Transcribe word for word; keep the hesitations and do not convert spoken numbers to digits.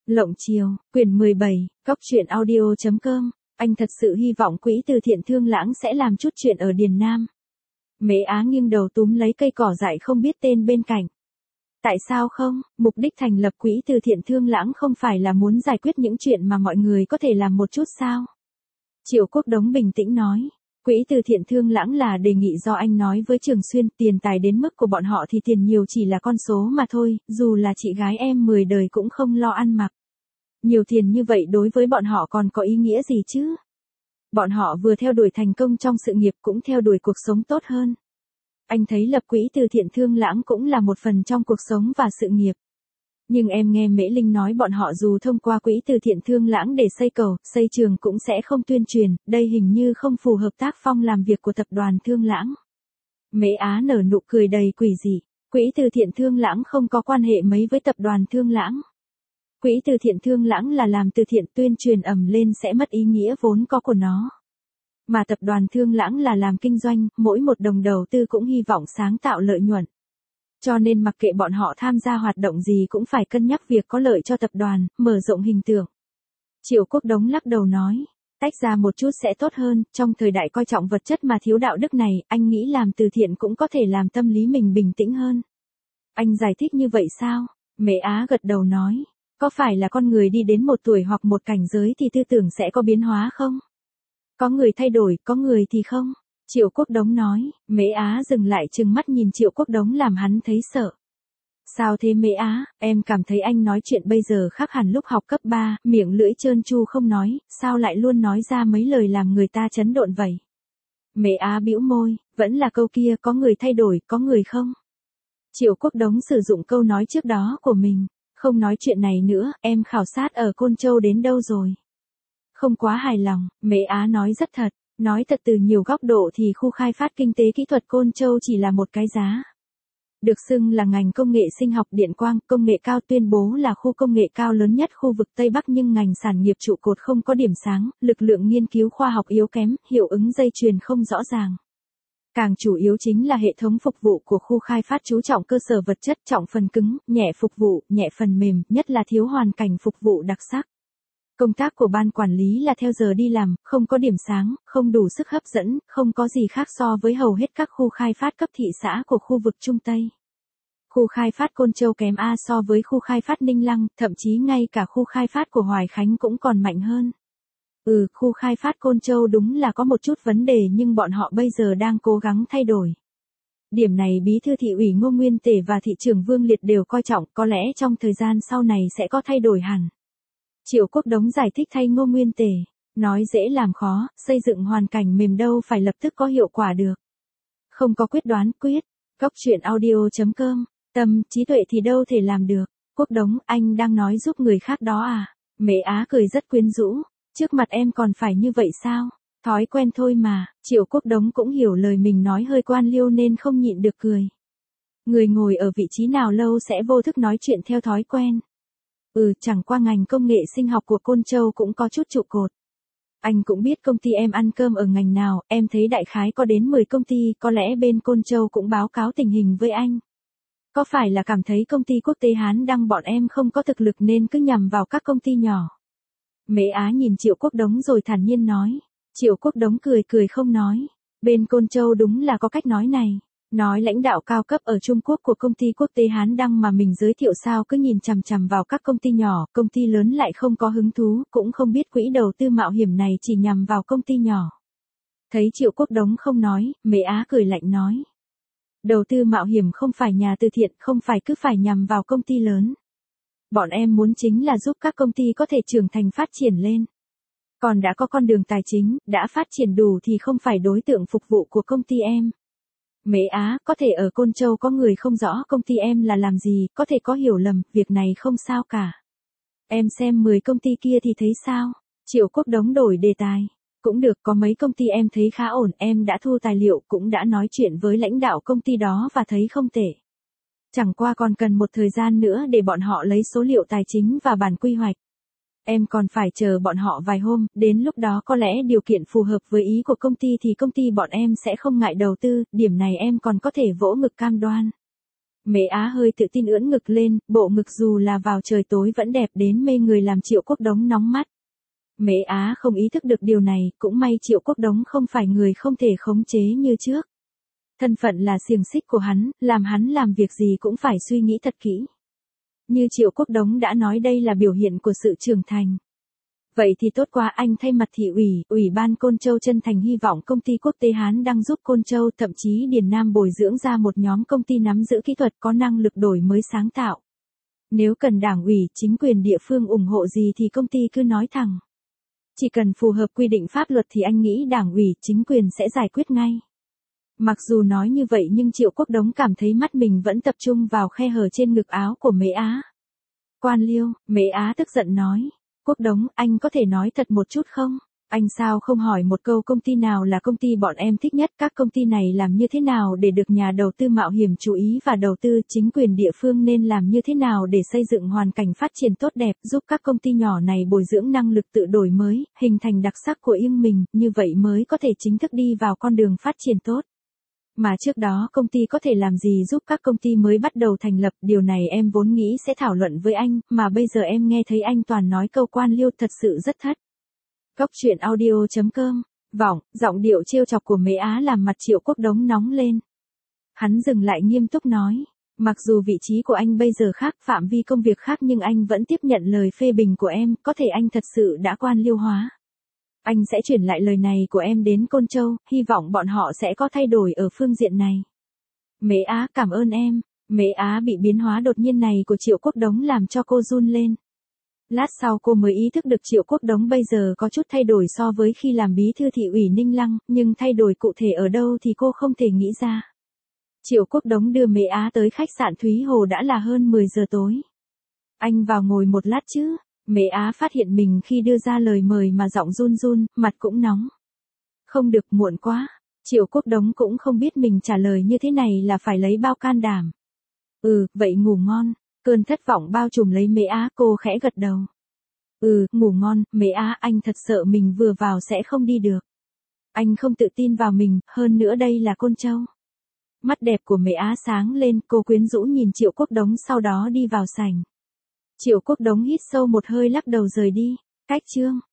Lộng Chiều, quyển mười bảy, Cóc truyện audio chấm com. Anh thật sự hy vọng quỹ từ thiện Thương Lãng sẽ làm chút chuyện ở Điền Nam. Mễ Á nghiêng đầu túm lấy cây cỏ dại không biết tên bên cạnh. Tại sao không? Mục đích thành lập quỹ từ thiện Thương Lãng không phải là muốn giải quyết những chuyện mà mọi người có thể làm một chút sao? Triệu Quốc Đống bình tĩnh nói. Quỹ từ thiện Thương Lãng là đề nghị do anh nói với Trường Xuyên, tiền tài đến mức của bọn họ thì tiền nhiều chỉ là con số mà thôi, dù là chị gái em mười đời cũng không lo ăn mặc. Nhiều tiền như vậy đối với bọn họ còn có ý nghĩa gì chứ? Bọn họ vừa theo đuổi thành công trong sự nghiệp cũng theo đuổi cuộc sống tốt hơn. Anh thấy lập quỹ từ thiện Thương Lãng cũng là một phần trong cuộc sống và sự nghiệp. Nhưng em nghe Mễ Linh nói bọn họ dù thông qua quỹ từ thiện Thương Lãng để xây cầu, xây trường cũng sẽ không tuyên truyền, đây hình như không phù hợp tác phong làm việc của tập đoàn Thương Lãng. Mễ Á nở nụ cười đầy quỷ dị, quỹ từ thiện Thương Lãng không có quan hệ mấy với tập đoàn Thương Lãng. Quỹ từ thiện Thương Lãng là làm từ thiện, tuyên truyền ầm lên sẽ mất ý nghĩa vốn có của nó. Mà tập đoàn Thương Lãng là làm kinh doanh, mỗi một đồng đầu tư cũng hy vọng sáng tạo lợi nhuận. Cho nên mặc kệ bọn họ tham gia hoạt động gì cũng phải cân nhắc việc có lợi cho tập đoàn, mở rộng hình tượng. Triệu Quốc Đống lắc đầu nói, tách ra một chút sẽ tốt hơn, trong thời đại coi trọng vật chất mà thiếu đạo đức này, anh nghĩ làm từ thiện cũng có thể làm tâm lý mình bình tĩnh hơn. Anh giải thích như vậy sao? Mễ Á gật đầu nói, có phải là con người đi đến một tuổi hoặc một cảnh giới thì tư tưởng sẽ có biến hóa không? Có người thay đổi, có người thì không. Triệu Quốc Đống nói. Mễ Á dừng lại trừng mắt nhìn Triệu Quốc Đống làm hắn thấy sợ. Sao thế Mễ Á, em cảm thấy anh nói chuyện bây giờ khác hẳn lúc học cấp ba, miệng lưỡi trơn tru không nói, sao lại luôn nói ra mấy lời làm người ta chấn động vậy? Mễ Á bĩu môi, vẫn là câu kia, có người thay đổi, có người không? Triệu Quốc Đống sử dụng câu nói trước đó của mình, không nói chuyện này nữa, em khảo sát ở Côn Châu đến đâu rồi? Không quá hài lòng, Mễ Á nói rất thật. Nói thật từ nhiều góc độ thì khu khai phát kinh tế kỹ thuật Côn Châu chỉ là một cái giá. Được xưng là ngành công nghệ sinh học điện quang, công nghệ cao tuyên bố là khu công nghệ cao lớn nhất khu vực Tây Bắc nhưng ngành sản nghiệp trụ cột không có điểm sáng, lực lượng nghiên cứu khoa học yếu kém, hiệu ứng dây chuyền không rõ ràng. Càng chủ yếu chính là hệ thống phục vụ của khu khai phát chú trọng cơ sở vật chất, trọng phần cứng, nhẹ phục vụ, nhẹ phần mềm, nhất là thiếu hoàn cảnh phục vụ đặc sắc. Công tác của ban quản lý là theo giờ đi làm, không có điểm sáng, không đủ sức hấp dẫn, không có gì khác so với hầu hết các khu khai phát cấp thị xã của khu vực Trung Tây. Khu khai phát Côn Châu kém A so với khu khai phát Ninh Lăng, thậm chí ngay cả khu khai phát của Hoài Khánh cũng còn mạnh hơn. Ừ, khu khai phát Côn Châu đúng là có một chút vấn đề nhưng bọn họ bây giờ đang cố gắng thay đổi. Điểm này Bí thư thị ủy Ngô Nguyên Tể và thị trưởng Vương Liệt đều coi trọng, có lẽ trong thời gian sau này sẽ có thay đổi hẳn. Triệu Quốc Đống giải thích thay Ngô Nguyên Tể, nói dễ làm khó, xây dựng hoàn cảnh mềm đâu phải lập tức có hiệu quả được. Không có quyết đoán, quyết, Cóc truyện audio chấm com, tâm, trí tuệ thì đâu thể làm được. Quốc Đống, anh đang nói giúp người khác đó à? Mễ Á cười rất quyến rũ, trước mặt em còn phải như vậy sao? Thói quen thôi mà. Triệu Quốc Đống cũng hiểu lời mình nói hơi quan liêu nên không nhịn được cười. Người ngồi ở vị trí nào lâu sẽ vô thức nói chuyện theo thói quen. Ừ, chẳng qua ngành công nghệ sinh học của Côn Châu cũng có chút trụ cột. Anh cũng biết công ty em ăn cơm ở ngành nào, em thấy đại khái có đến mười công ty, có lẽ bên Côn Châu cũng báo cáo tình hình với anh. Có phải là cảm thấy công ty quốc tế Hán Đăng bọn em không có thực lực nên cứ nhằm vào các công ty nhỏ? Mễ Á nhìn Triệu Quốc Đống rồi thản nhiên nói. Triệu Quốc Đống cười cười không nói. Bên Côn Châu đúng là có cách nói này. Nói lãnh đạo cao cấp ở Trung Quốc của công ty quốc tế Hán Đăng mà mình giới thiệu sao cứ nhìn chằm chằm vào các công ty nhỏ, công ty lớn lại không có hứng thú, cũng không biết quỹ đầu tư mạo hiểm này chỉ nhằm vào công ty nhỏ. Thấy Triệu Quốc Đống không nói, Mễ Á cười lạnh nói. Đầu tư mạo hiểm không phải nhà từ thiện, không phải cứ phải nhằm vào công ty lớn. Bọn em muốn chính là giúp các công ty có thể trưởng thành phát triển lên. Còn đã có con đường tài chính, đã phát triển đủ thì không phải đối tượng phục vụ của công ty em. Mễ Á, có thể ở Côn Châu có người không rõ công ty em là làm gì, có thể có hiểu lầm, việc này không sao cả. Em xem mười công ty kia thì thấy sao? Triệu Quốc Đống đổi đề tài. Cũng được, có mấy công ty em thấy khá ổn, em đã thu tài liệu, cũng đã nói chuyện với lãnh đạo công ty đó và thấy không tệ. Chẳng qua còn cần một thời gian nữa để bọn họ lấy số liệu tài chính và bản quy hoạch. Em còn phải chờ bọn họ vài hôm, đến lúc đó có lẽ điều kiện phù hợp với ý của công ty thì công ty bọn em sẽ không ngại đầu tư, điểm này em còn có thể vỗ ngực cam đoan. Mễ Á hơi tự tin ưỡn ngực lên, bộ ngực dù là vào trời tối vẫn đẹp đến mê người làm Triệu Quốc Đống nóng mắt. Mễ Á không ý thức được điều này, cũng may Triệu Quốc Đống không phải người không thể khống chế như trước. Thân phận là xiềng xích của hắn, làm hắn làm việc gì cũng phải suy nghĩ thật kỹ. Như Triệu Quốc Đống đã nói đây là biểu hiện của sự trưởng thành. Vậy thì tốt quá, anh thay mặt thị ủy, ủy ban Côn Châu chân thành hy vọng công ty quốc tế Hán đang giúp Côn Châu, thậm chí Điền Nam bồi dưỡng ra một nhóm công ty nắm giữ kỹ thuật có năng lực đổi mới sáng tạo. Nếu cần đảng ủy, chính quyền địa phương ủng hộ gì thì công ty cứ nói thẳng. Chỉ cần phù hợp quy định pháp luật thì anh nghĩ đảng ủy, chính quyền sẽ giải quyết ngay. Mặc dù nói như vậy nhưng Triệu Quốc Đống cảm thấy mắt mình vẫn tập trung vào khe hở trên ngực áo của Mễ Á. Quan liêu, Mễ Á tức giận nói. Quốc Đống, anh có thể nói thật một chút không? Anh sao không hỏi một câu công ty nào là công ty bọn em thích nhất, các công ty này làm như thế nào để được nhà đầu tư mạo hiểm chú ý và đầu tư, chính quyền địa phương nên làm như thế nào để xây dựng hoàn cảnh phát triển tốt đẹp, giúp các công ty nhỏ này bồi dưỡng năng lực tự đổi mới, hình thành đặc sắc của riêng mình, như vậy mới có thể chính thức đi vào con đường phát triển tốt. Mà trước đó công ty có thể làm gì giúp các công ty mới bắt đầu thành lập, điều này em vốn nghĩ sẽ thảo luận với anh, mà bây giờ em nghe thấy anh toàn nói câu quan liêu, thật sự rất thất. Cốc truyện audio chấm com, vọng, giọng điệu trêu chọc của Mễ Á làm mặt Triệu Quốc Đống nóng lên. Hắn dừng lại nghiêm túc nói, mặc dù vị trí của anh bây giờ khác, phạm vi công việc khác nhưng anh vẫn tiếp nhận lời phê bình của em, có thể anh thật sự đã quan liêu hóa. Anh sẽ chuyển lại lời này của em đến Côn Châu, hy vọng bọn họ sẽ có thay đổi ở phương diện này. Mễ Á, cảm ơn em. Mễ Á bị biến hóa đột nhiên này của Triệu Quốc Đống làm cho cô run lên. Lát sau cô mới ý thức được Triệu Quốc Đống bây giờ có chút thay đổi so với khi làm bí thư thị ủy Ninh Lăng, nhưng thay đổi cụ thể ở đâu thì cô không thể nghĩ ra. Triệu Quốc Đống đưa Mễ Á tới khách sạn Thúy Hồ đã là hơn mười giờ tối. Anh vào ngồi một lát chứ? Mễ Á phát hiện mình khi đưa ra lời mời mà giọng run run, mặt cũng nóng. Không được, muộn quá. Triệu Quốc Đống cũng không biết mình trả lời như thế này là phải lấy bao can đảm. Ừ, vậy ngủ ngon. Cơn thất vọng bao trùm lấy Mễ Á, cô khẽ gật đầu. Ừ, ngủ ngon, Mễ Á, anh thật sợ mình vừa vào sẽ không đi được. Anh không tự tin vào mình, hơn nữa đây là Côn Châu. Mắt đẹp của Mễ Á sáng lên, cô quyến rũ nhìn Triệu Quốc Đống sau đó đi vào sảnh. Triệu Quốc Đống hít sâu một hơi lắc đầu rời đi. Cách chương.